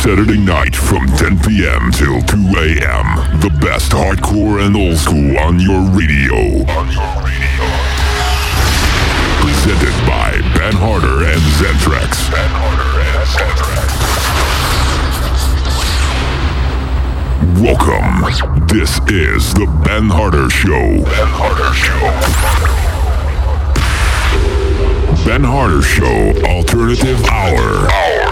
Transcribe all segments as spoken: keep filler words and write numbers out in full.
Saturday night from ten p.m. till two a.m. The best hardcore and old school on your radio. On your radio. Presented by Ben Harder and Zentrax. Ben Harder and Zentrax. Welcome. This is the Ben Harder Show. Ben Harder Show. Ben Harder Show Alternative Hour.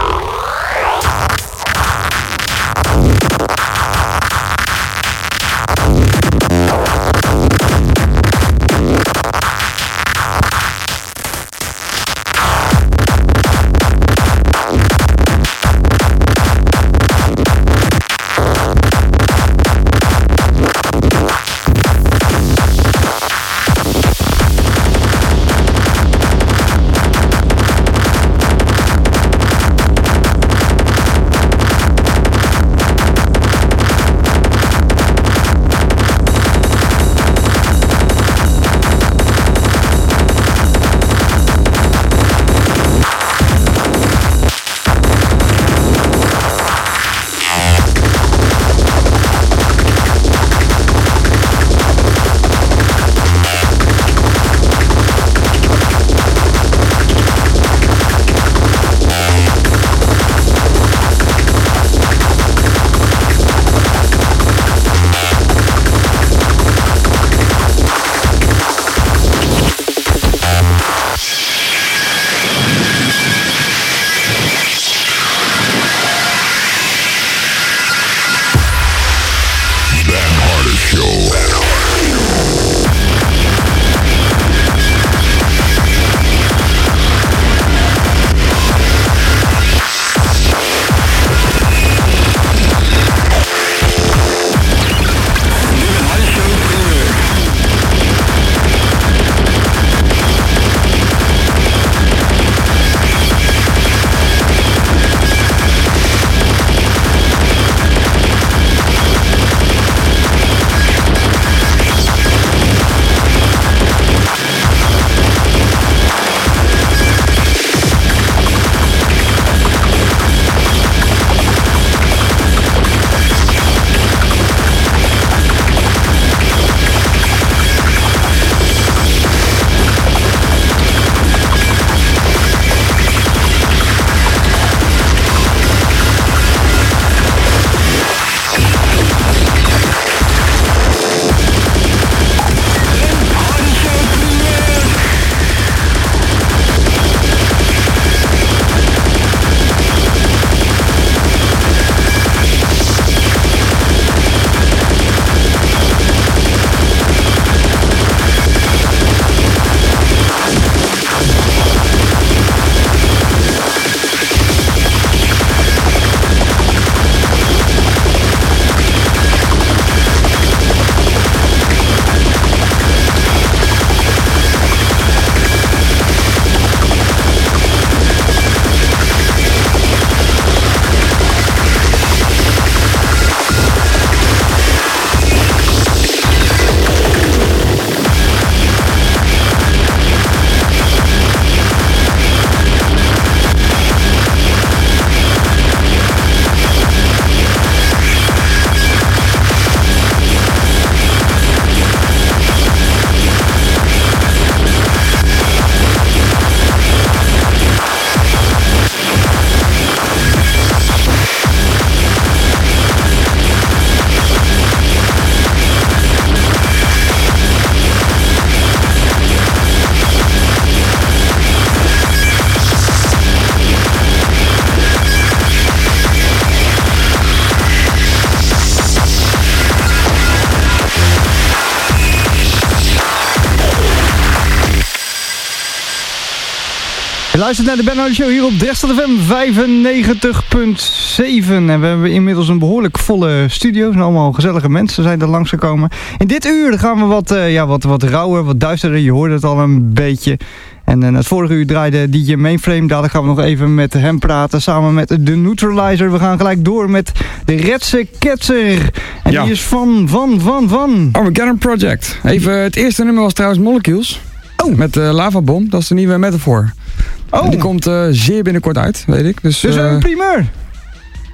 luistert naar de Ben Harder Show hier op Dresden F M vijfennegentig punt zeven. En we hebben inmiddels een behoorlijk volle studio. Er zijn allemaal gezellige mensen zijn er langs gekomen. In dit uur gaan we wat, uh, ja, wat, wat rauwer, wat duisterder. Je hoorde het al een beetje. En uh, het vorige uur draaide D J Mainframe. Dadelijk gaan we nog even met hem praten. Samen met de Neutralizer. We gaan gelijk door met de Redse Ketzer. En ja. Die is van, van, van, van... Armageddon Project. Even, het eerste nummer was trouwens Molecules. Oh. Met uh, Lavabomb. Dat is de nieuwe metafoor. Oh. En die komt uh, zeer binnenkort uit, weet ik. Dus, dus uh, een primeur.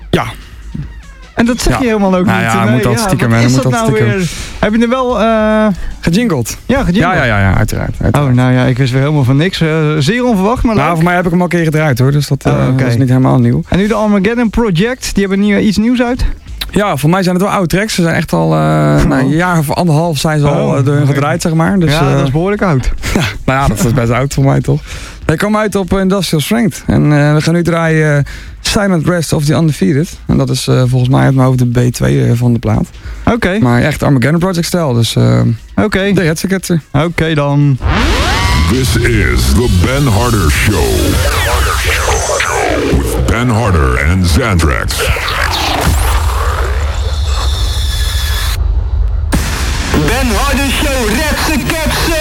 Ja. En dat zeg Ja. je helemaal ook Nou niet. ja, Nee, moet dat stiekem, wat hè, is moet dat dat nou stiekem. weer? Heb je er wel... eh Gejingeld. Ja, gejingeld? Ja, ja, ja, ja, uiteraard. uiteraard. Oh, nou ja, ik wist weer helemaal van niks. Uh, zeer onverwacht, maar Nou, leuk. voor mij heb ik hem al een keer gedraaid hoor, dus dat, uh, Oh, okay. dat is niet helemaal nieuw. En nu de Armageddon Project, die hebben nieuw, iets nieuws uit? Ja, voor mij zijn het wel oude tracks. Ze zijn echt al uh, oh. nou, een jaar of anderhalf zijn ze oh. al uh, door hun gedraaid, zeg maar. Dus, ja, uh, dat is behoorlijk oud. Ja, nou ja, dat is best oud voor mij toch. Hij kwam uit op Industrial Strength. En uh, we gaan nu draaien uh, Silent Rest of the Undefeated. En dat is uh, volgens mij uit mijn hoofd de B twee uh, van de plaat. Oké. Okay. Maar echt Armageddon Project stijl, dus uh, oké. Okay. De Headsetter. Oké okay, dan. This is the Ben Harder Show. With Ben Harder and Xantrax. Ben Harder Show, Repse Kepse!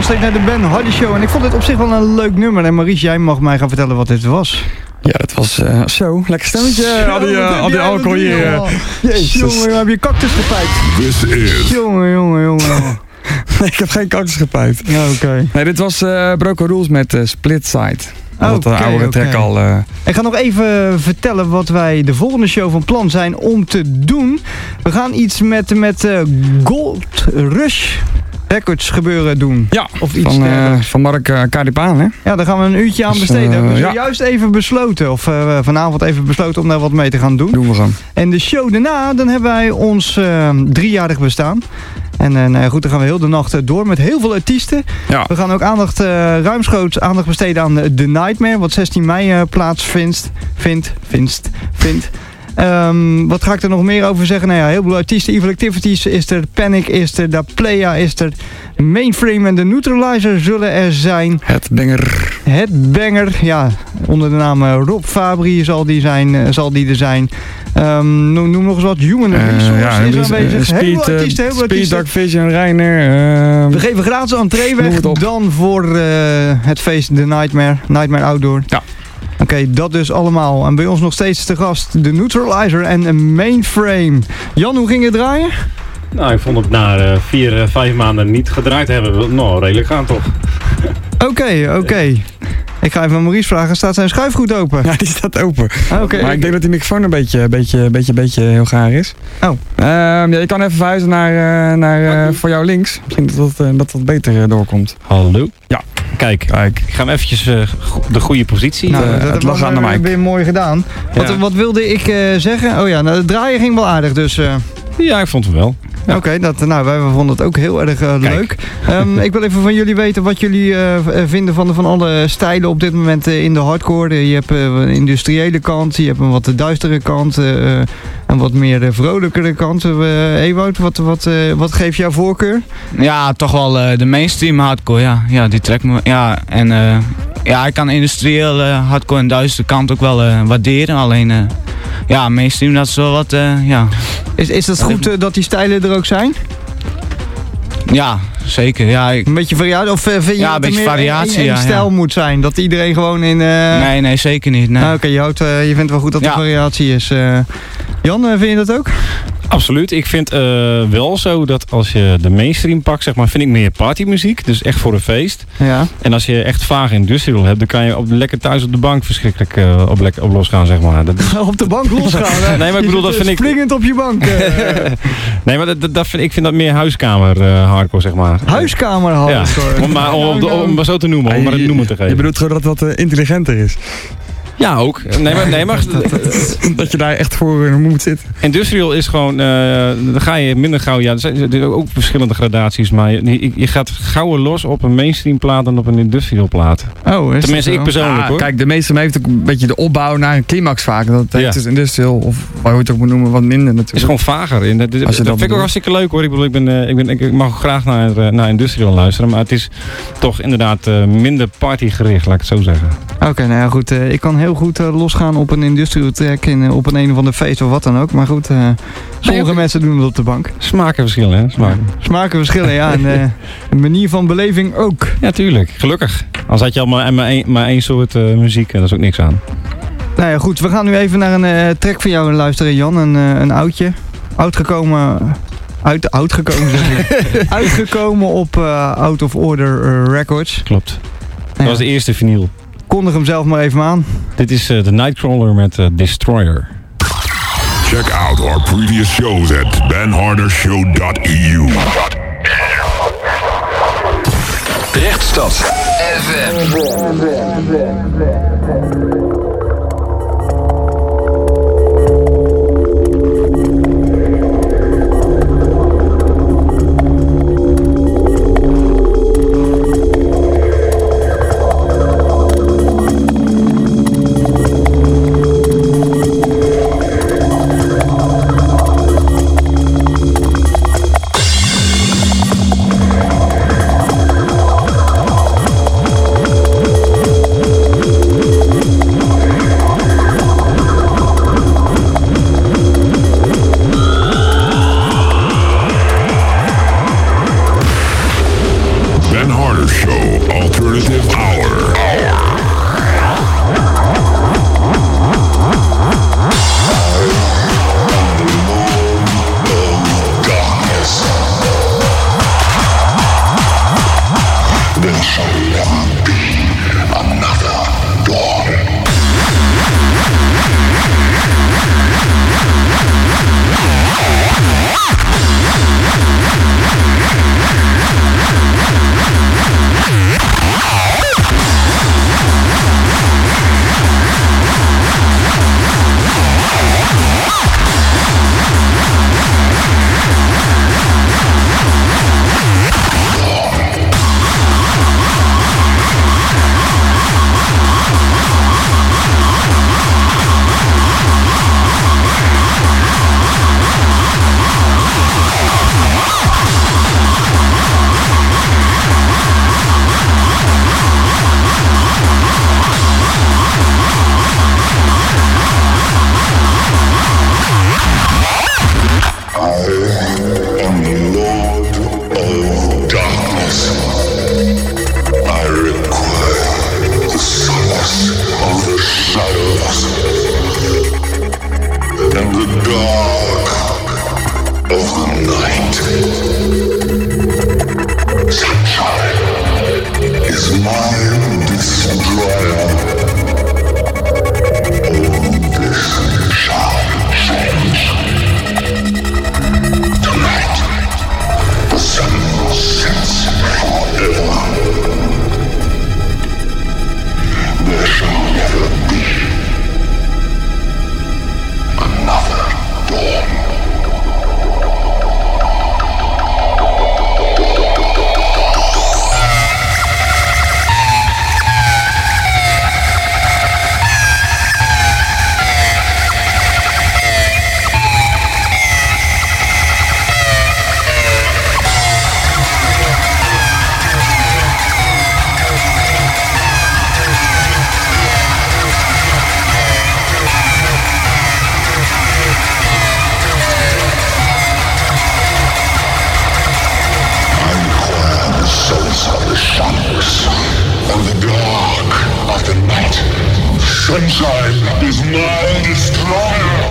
nog steeds naar de Ben Hardy Show. En ik vond dit op zich wel een leuk nummer. En Maurice, jij mag mij gaan vertellen wat dit was. Ja, dat was uh, zo. Lekker stemmetje. Al die, uh, al die alcohol hier. Uh. Jezus. Jongen, heb je cactus gepijpt? This is... Jongen, jongen, jongen. Nee, ik heb geen cactus gepijpt. Ja, oké. Okay. Nee, dit was uh, Broken Rules met uh, Split Side. Dat okay, de oude okay. track al... Uh... Ik ga nog even vertellen wat wij de volgende show van plan zijn om te doen. We gaan iets met, met uh, Gold Rush Records gebeuren doen. Ja, of iets van, uh, van Mark uh, Caripaan, hè? Ja, daar gaan we een uurtje aan dus, besteden. Uh, we hebben ja. juist even besloten, of uh, vanavond even besloten om daar wat mee te gaan doen. Doen we gewoon. En de show daarna, dan hebben wij ons uh, driejarig bestaan. En uh, nou ja, goed, dan gaan we heel de nacht door met heel veel artiesten. Ja. We gaan ook aandacht, uh, ruimschoots aandacht besteden aan The Nightmare, wat zestien mei uh, plaatsvindt. Vindt, vindt, vindt. Um, wat ga ik er nog meer over zeggen? Nou ja, heel veel artiesten. Evil Activities is er, Panic is er, Da Playa is er, Mainframe en de Neutralizer zullen er zijn. Headbanger. Headbanger, ja, onder de naam Rob Fabri zal die, zijn, uh, zal die er zijn. Um, noem, noem nog eens wat. Human Resource uh, ja, is dus, aanwezig. Uh, speed, heel veel artiesten, heel veel artiesten. Speed, Dark Vision, Reiner. Uh, We geven gratis entree weg dan voor uh, het feest The Nightmare, Nightmare Outdoor. Ja. Oké, okay, dat dus allemaal. En bij ons nog steeds te gast de Neutralizer en een Mainframe. Jan, hoe ging het draaien? Nou, ik vond het na uh, vier, uh, vijf maanden niet gedraaid hebben. Nou, redelijk gaan toch. Oké, okay, oké. Okay. Ik ga even aan Maurice vragen, staat zijn schuif goed open? Ja, die staat open. Ah, okay. Maar ik denk dat die microfoon een beetje, beetje, beetje, beetje heel gaar is. Oh. Um, ja, je kan even verhuizen naar, uh, naar uh, voor jou links. Misschien dat dat, uh, dat, dat beter uh, doorkomt. Hallo. Ja. Kijk, Kijk, ik ga hem eventjes uh, de goede positie. Nou, uh, dat het lag aan de mic. Weer mooi gedaan. Ja. Wat, wat wilde ik uh, zeggen? Oh ja, nou, het draaien ging wel aardig, dus... Uh... Ja, ik vond het wel. Ja. Oké, okay, nou, wij vonden het ook heel erg uh, leuk. Um, ik wil even van jullie weten wat jullie uh, vinden van, de, van alle stijlen op dit moment uh, in de hardcore. Je hebt uh, een industriële kant, je hebt een wat duistere kant, uh, een wat meer uh, vrolijkere kant. Uh, Ewout, wat, wat, uh, wat geeft jouw voorkeur? Ja, toch wel uh, de mainstream hardcore, ja. Ja, die trekt me, ja. En uh, ja, ik kan industrieel uh, hardcore en duistere kant ook wel uh, waarderen, alleen... Uh, Ja, mainstream, dat is wel wat, uh, ja. Is, is het goed uh, dat die stijlen er ook zijn? Ja, zeker. Ja, ik... Een beetje variatie? Of uh, vind je ja, dat een beetje variatie, een, een, een ja, stijl ja. moet zijn? Dat iedereen gewoon in... Uh... Nee, nee, zeker niet. Nee. Ah, Oké, okay, je, uh, je vindt wel goed dat er ja. variatie is. Uh, Jan, uh, vind je dat ook? Absoluut. Ik vind uh, wel zo dat als je de mainstream pakt, zeg maar, vind ik meer partymuziek. Dus echt voor een feest. Ja. En als je echt vaag industrial hebt, dan kan je op, lekker thuis op de bank verschrikkelijk uh, op, lekker, op losgaan, zeg maar. Dat is... op de bank losgaan? Nee, maar ik bedoel, dat vind ik... Springend op je bank. Uh. Nee, maar dat, dat vind, ik vind dat meer huiskamer uh, hardcore, zeg maar. Huiskamer hardcore? Ja. Om, maar, om, om, om, om maar zo te noemen, om maar het noemen te geven. Je bedoelt gewoon dat het wat uh, intelligenter is? Ja, ook. Nee, maar, nee, maar dat je daar echt voor uh, moet zitten. Industrial is gewoon, uh, dan ga je minder gauw, ja, er zijn, er zijn ook verschillende gradaties, maar je, je gaat gauwer los op een mainstream plaat dan op een industrial plaat. Oh, is Tenminste, ik persoonlijk, ah, hoor. Kijk, de meeste heeft ook een beetje de opbouw naar een climax vaak. Dat heeft ja. dus industrial, of waar je het ook moet noemen, wat minder natuurlijk. Is gewoon vager. En dat, dat, dat vind ik ook hartstikke leuk, hoor. Ik bedoel, ik, ben, uh, ik, ben, ik mag graag naar, uh, naar industrial luisteren, maar het is toch inderdaad uh, minder partygericht, laat ik het zo zeggen. Oké, okay, nou ja, goed. Uh, ik kan heel goed uh, losgaan op een industrial track in, uh, op een een of ander feest of wat dan ook. Maar goed, uh, sommige nee, mensen doen het op de bank. Smaken verschillen, hè? Smaken, Smaken verschillen, ja. En uh, een manier van beleving ook. Ja, tuurlijk. Gelukkig. Als had je al maar, maar, één, maar één soort uh, muziek, daar is ook niks aan. Nou ja, goed. We gaan nu even naar een uh, track van jou luisteren, Jan. Een, uh, een oudje. Uitgekomen... Uit, uitgekomen, zeg ik. Uitgekomen op uh, Out of Order uh, Records. Klopt. Dat ja. was de eerste vinyl. Kondig hem zelf maar even aan. Dit is uh, de Nightcrawler met uh, Destroyer. Check out our previous shows at ben harder show dot e u. Rechtstad F M. never be another dawn. Sunshine is my destroyer.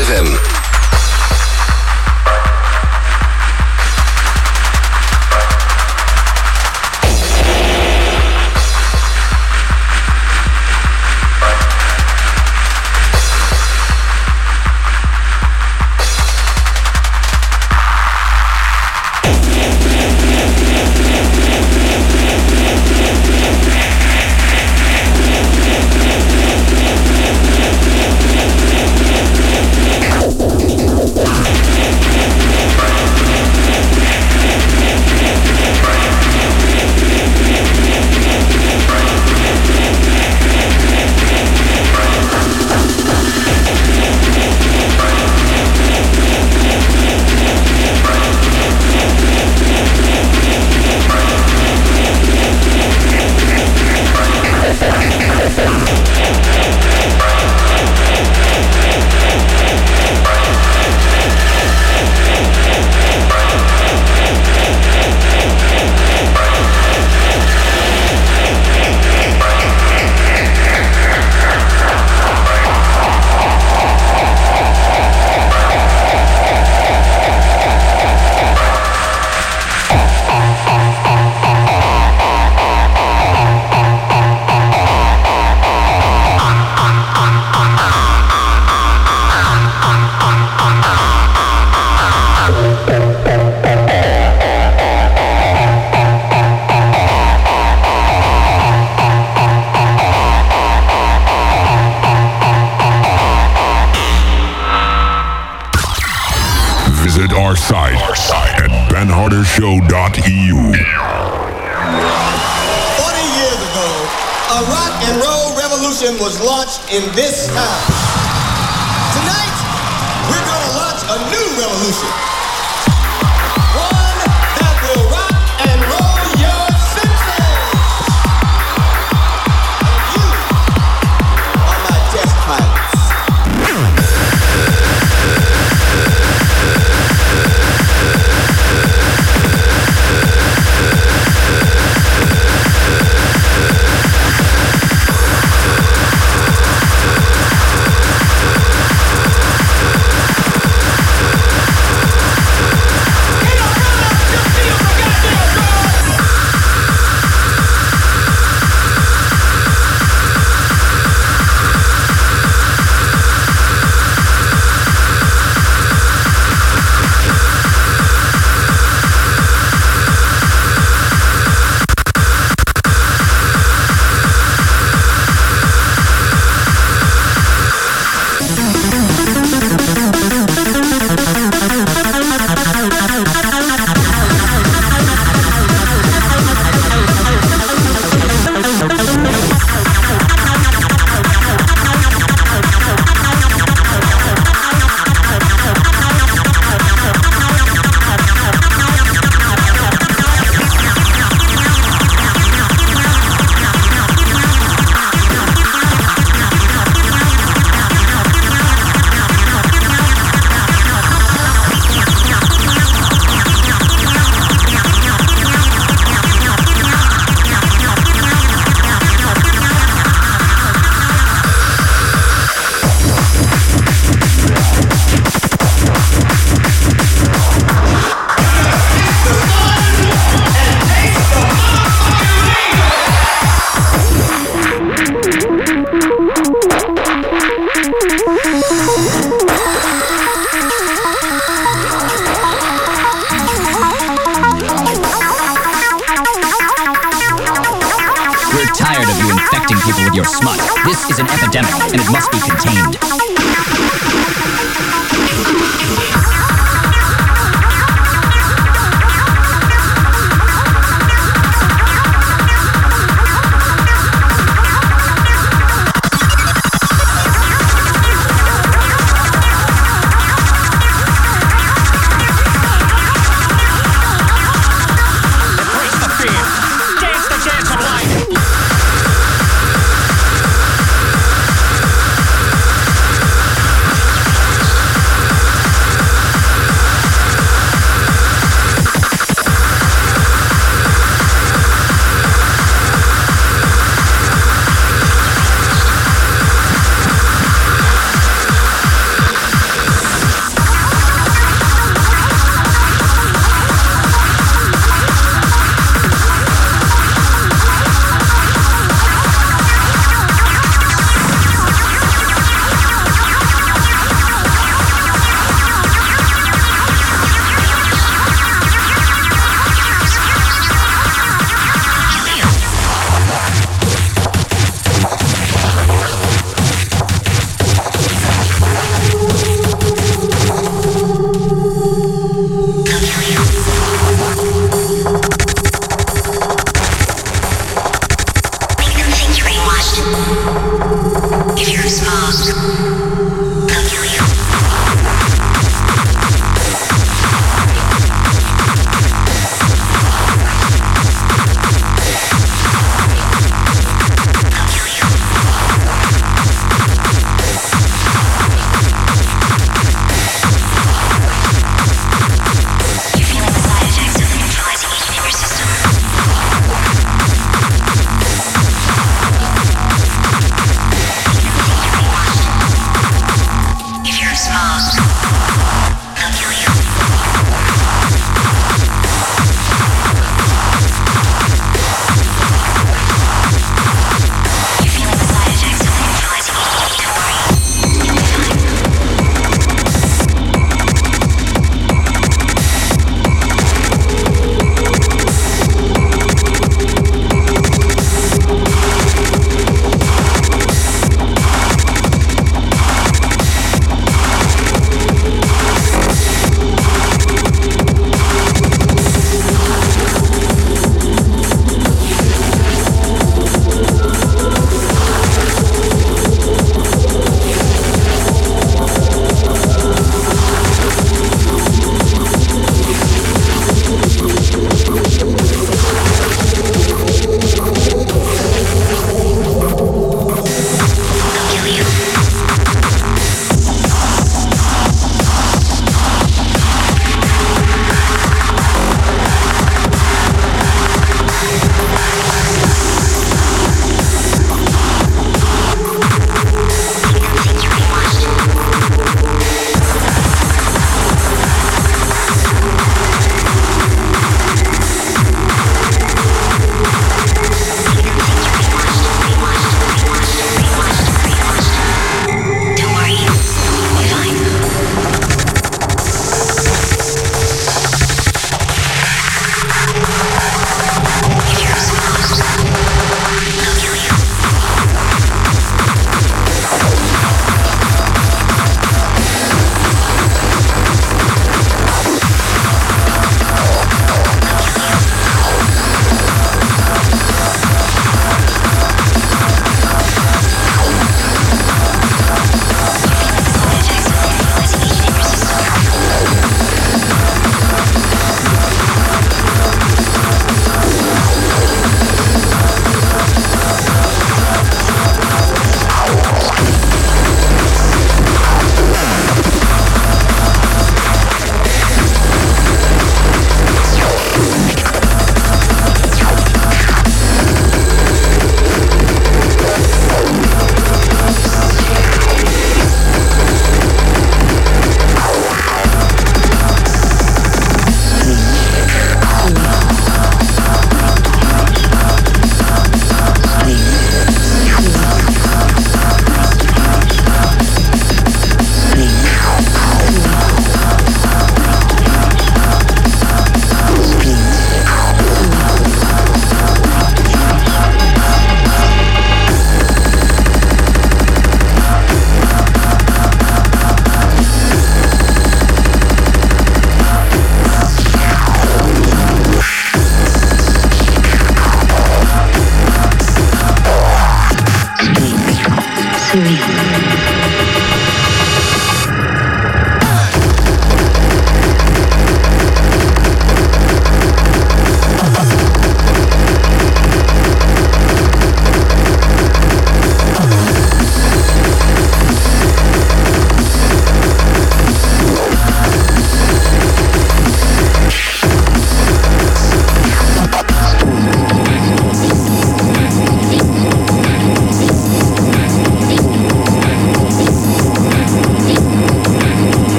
F M. show dot e u. forty years ago, a rock and roll revolution was launched in this town. Tonight, we're going to launch a new revolution. One that will rock and roll your senses. And you are my test pilots. Your smut. This is an epidemic, and it must be contained. Dance the dance of life.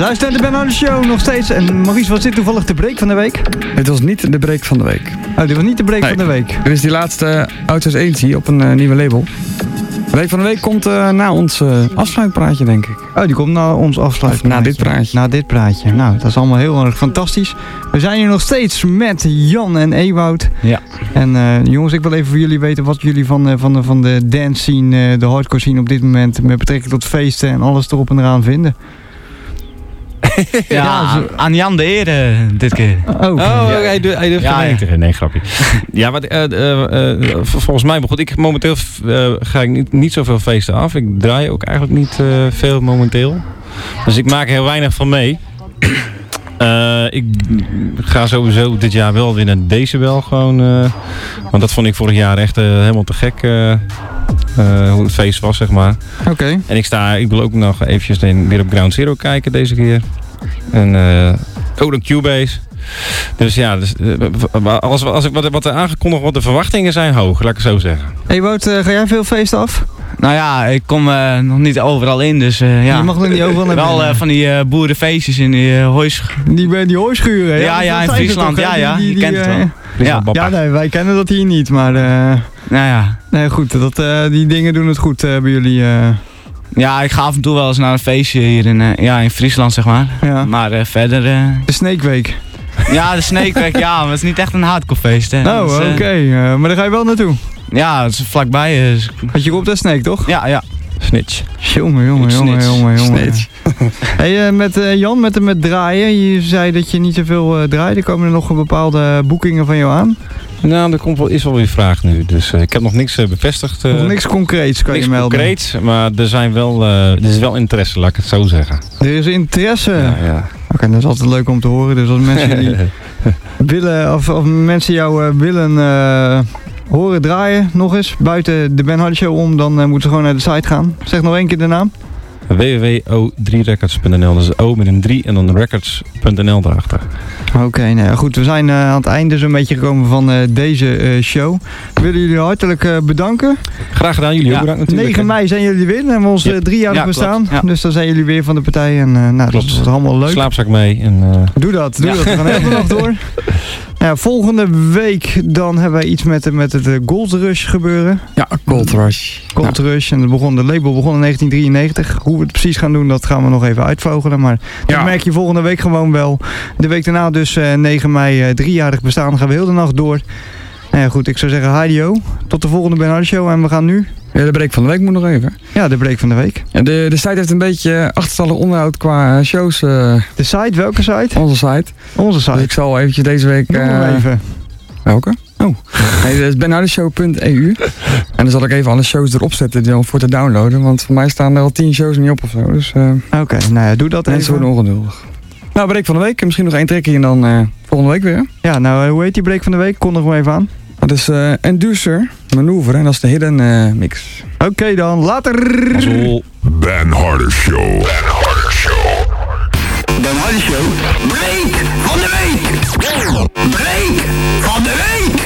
Luister naar de Ben Harder Show nog steeds. En Maurice, was dit toevallig de break van de week? Het was niet de break van de week. Oh, dit was niet de break nee. van de week. Dit is die laatste Outsource Agency op een uh, nieuwe label. De break van de week komt uh, na ons uh, afsluitpraatje, denk ik. Oh, die komt na ons afsluitpraatje. Na dit praatje. Na dit praatje. Nou, dat is allemaal heel erg fantastisch. We zijn hier nog steeds met Jan en Ewout. Ja. En uh, jongens, ik wil even voor jullie weten wat jullie van, uh, van, de, van de dance scene, uh, de hardcore scene op dit moment met betrekking tot feesten en alles erop en eraan vinden. Ja, ja zo... aan Jan de Eer uh, dit keer. Oh, okay. oh ja. hij, durft, hij durft ja, ja, ja. Nee, grapje. Ja, wat, uh, uh, uh, volgens mij begon ik momenteel uh, ga ik niet, niet zoveel feesten af. Ik draai ook eigenlijk niet uh, veel momenteel. Dus ik maak er heel weinig van mee. Uh, ik ga sowieso dit jaar wel weer naar Decibel gewoon. Uh, want dat vond ik vorig jaar echt uh, helemaal te gek. Uh, uh, hoe het feest was, zeg maar. Oké. Okay. En ik sta, ik wil ook nog eventjes weer op Ground Zero kijken deze keer. En uh, ook een Cubase. Dus ja, dus, uh, als, als ik, wat, wat er aangekondigd wordt, de verwachtingen zijn hoog, laat ik het zo zeggen. Hey Wout, uh, ga jij veel feesten af? Nou ja, ik kom uh, nog niet overal in, dus uh, ja. Je mag nog niet overal naar Wel uh, van die uh, boerenfeestjes in die uh, hooischuren. Die, die hooischuren, ja? Ja, ja, in Friesland, ja, ja, die, die, je kent het wel. Ja, ja nee, wij kennen dat hier niet, maar... Uh, nou ja. Nee, goed, dat, uh, die dingen doen het goed uh, bij jullie... Uh, Ja, ik ga af en toe wel eens naar een feestje hier in, uh, ja, in Friesland, zeg maar. Ja. Maar uh, verder... Uh... De Snake Week. Ja, de Snake Week, ja, maar het is niet echt een hardcore feest, hè. Oh, oké. Okay. Uh, maar daar ga je wel naartoe? Ja, het is vlakbij. Dus... Had je op de Snake, toch? Ja, ja. Snitch. Jongen, jongen, jongen, jongen, jongen. Hey, uh, met uh, Jan, met, met draaien. Je zei dat je niet zoveel uh, draaide. Komen er nog bepaalde boekingen van jou aan? Nou, er komt wel, is wel weer vraag nu. Dus uh, ik heb nog niks uh, bevestigd. Uh, nog niks concreets kan niks je melden? Niks concreets, maar er, zijn wel, uh, er is wel interesse, laat ik het zo zeggen. Er is interesse? Ja, ja. Oké, okay, dat is altijd leuk om te horen. Dus als mensen die willen, of, of mensen jou uh, willen uh, horen draaien, nog eens, buiten de Ben Harder Show om, dan uh, moeten ze gewoon naar de site gaan. Zeg nog één keer de naam. w w w punt o drie records punt n l. Dat is O met een drie en dan records punt n l daarachter. Oké, okay, nou ja, goed. We zijn uh, aan het einde zo'n beetje gekomen van uh, deze uh, show. We willen jullie hartelijk uh, bedanken. Graag gedaan, jullie ja. ook bedankt natuurlijk. negen mei zijn jullie weer. Dan hebben we ons uh, driejarig ja, bestaan. Ja. Dus dan zijn jullie weer van de partij. En uh, nou, klopt. Dat is allemaal leuk. Slaapzak mee. En, uh... Doe dat, doe ja. dat. We gaan heel nog door. Ja, volgende week dan hebben wij iets met, met het uh, Gold Rush gebeuren. Ja, Gold Rush. Gold ja. Rush. En het begon, de label begon in negentien drieënnegentig. Hoe we het precies gaan doen, dat gaan we nog even uitvogelen. Maar dat ja. merk je volgende week gewoon wel. De week daarna dus uh, negen mei, uh, driejarig bestaan. Dan gaan we heel de nacht door. Nou ja, goed, ik zou zeggen hadio. Tot de volgende Ben Harder Show. En we gaan nu... Ja, de break van de week moet nog even. Ja, de break van de week. Ja, de, de site heeft een beetje achterstallig onderhoud qua shows. Uh, de site? Welke site? Onze site. Onze site. Dus ik zal eventjes deze week... Noem uh, even. Welke? Oh. Nee, dat is ben harder show punt e u. En dan zal ik even alle shows erop zetten die voor te downloaden. Want voor mij staan er al tien shows niet op of zo. Dus, uh, Oké, okay, nou ja, doe dat mensen even. worden ongeduldig. Nou, break van de week. Misschien nog één trekje en dan uh, volgende week weer. Ja, nou, hoe heet die break van de week? Kondig hem even aan. Dat is uh, Enducer Maneuver en dat is de Hidden uh, Mix. Oké okay, dan, later! Ben Harder Show. Ben Harder Show. Ben Harder Show. Break van de week. Break van de week.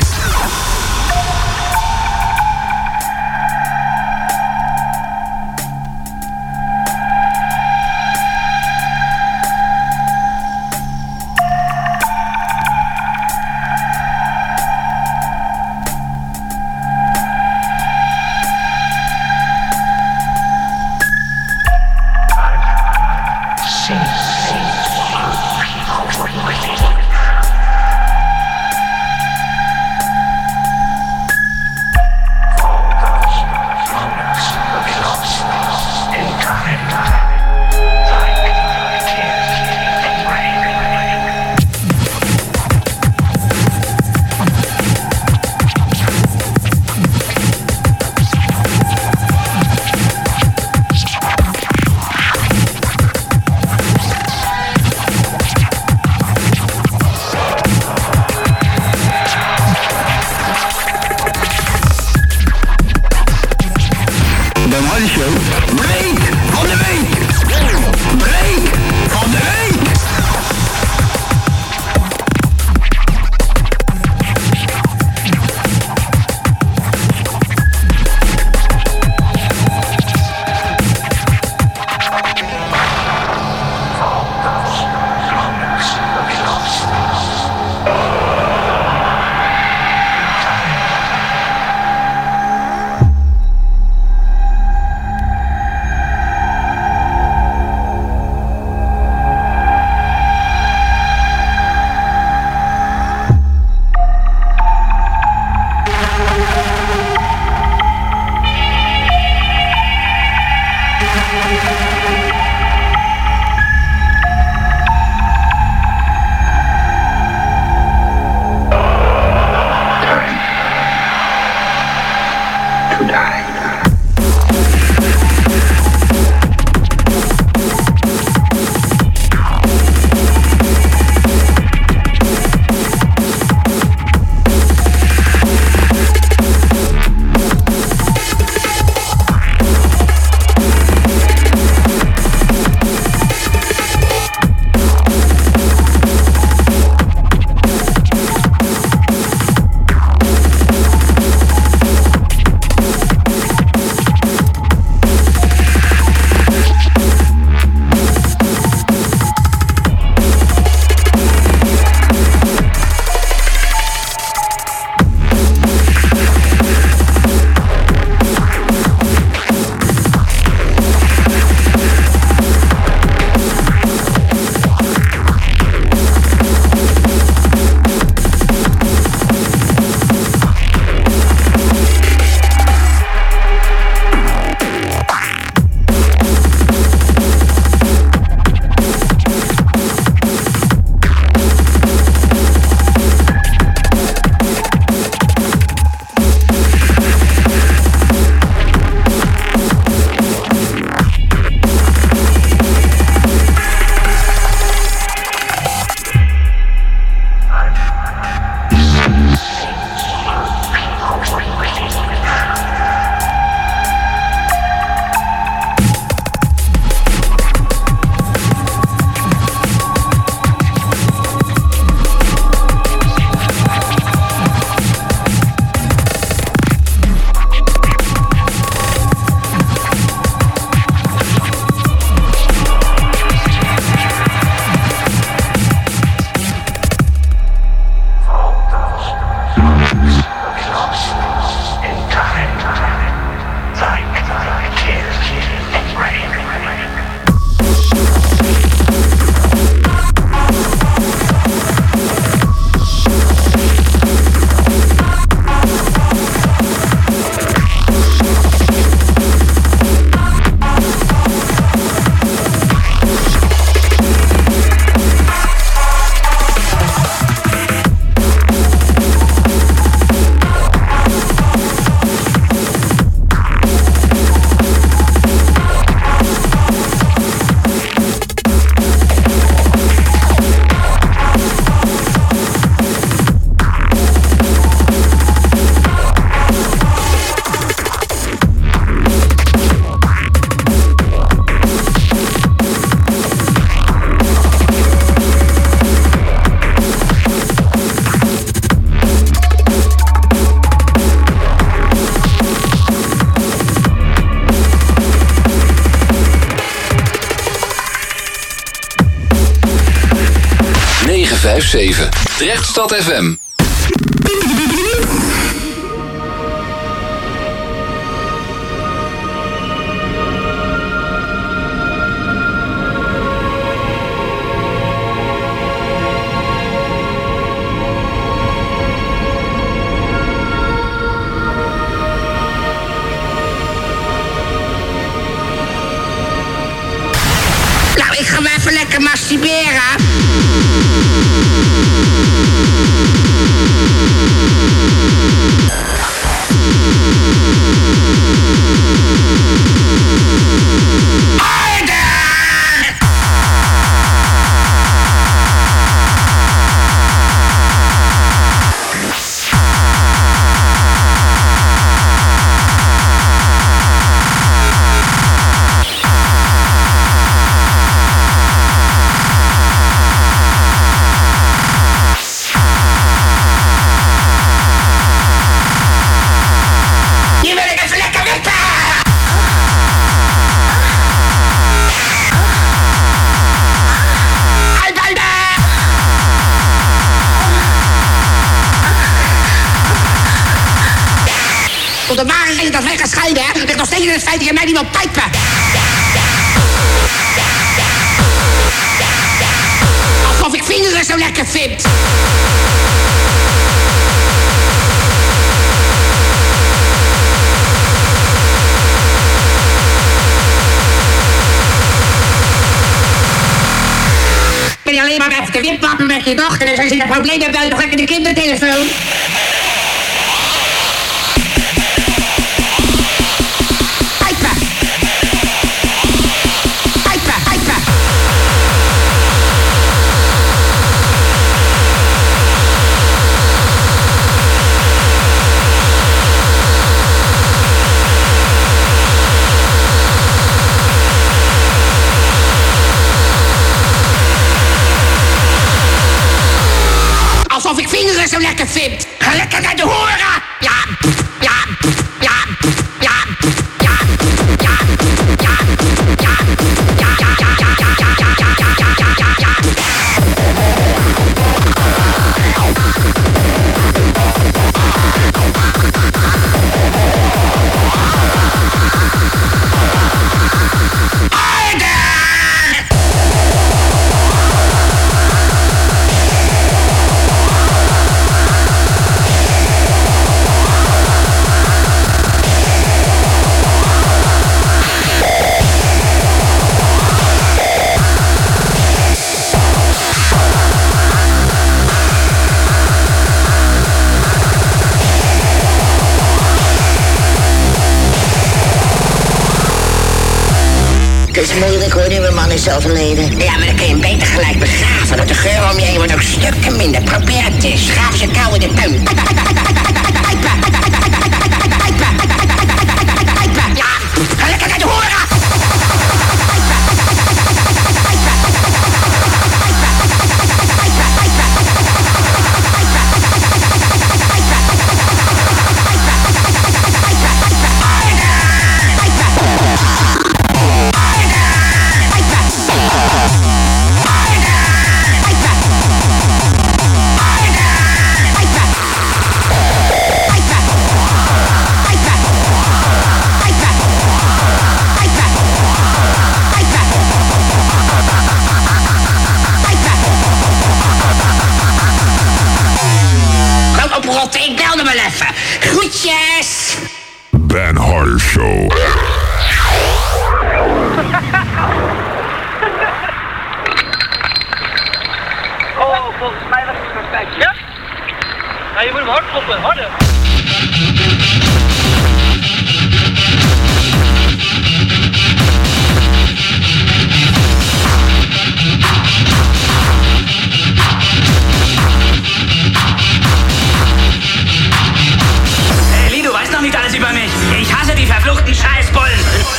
vijf zeven. Drechtstad F M. Nou, ik ga maar even lekker masturberen. Tot de ware reden dat wij gaan scheiden, hè, ligt nog steeds in het feit dat je mij niet wil pijpen. Alsof ik vrienden zo lekker vind. je wipwappen met je dochter. Dus als je een probleem hebt, dan nog even de kindertelefoon. Alsof ik vingeren zo lekker vind. Ga lekker naar de horen. Ja, ja, ja, ja, ja, ja, ja, ja, ja, ja, ja, ja, ja, ja, Het is moeilijk hoor, nu mijn man is overleden. Ja, maar dan kun je hem beter gelijk begraven. Want de geur om je heen wordt ook stukken minder. Probeer het eens. Graaf ze kou in de tuin. Ja, ga lekker naar de horen. Ik belde wel even. Groetjes! Ben Harder Show. Oh, volgens mij was het perfect. Ja? Nou, je moet hem hard kloppen, harder. Nicht alles über mich. Ich hasse die verfluchten Scheißbullen.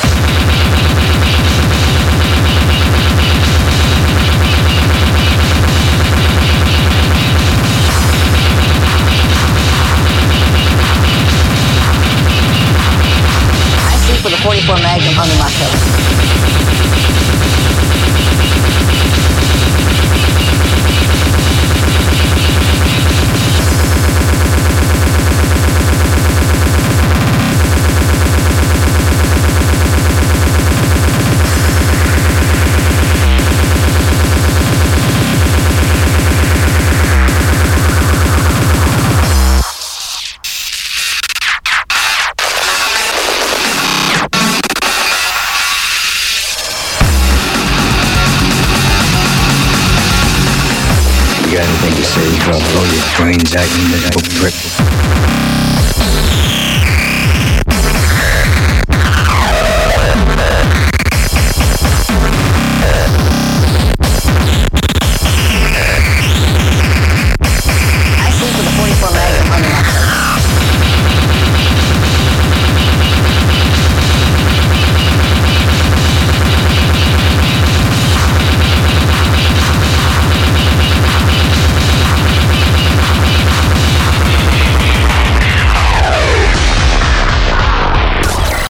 I sleep with a forty-four Magnum under my pillow. Anything to say, drop all your brains out in the prick.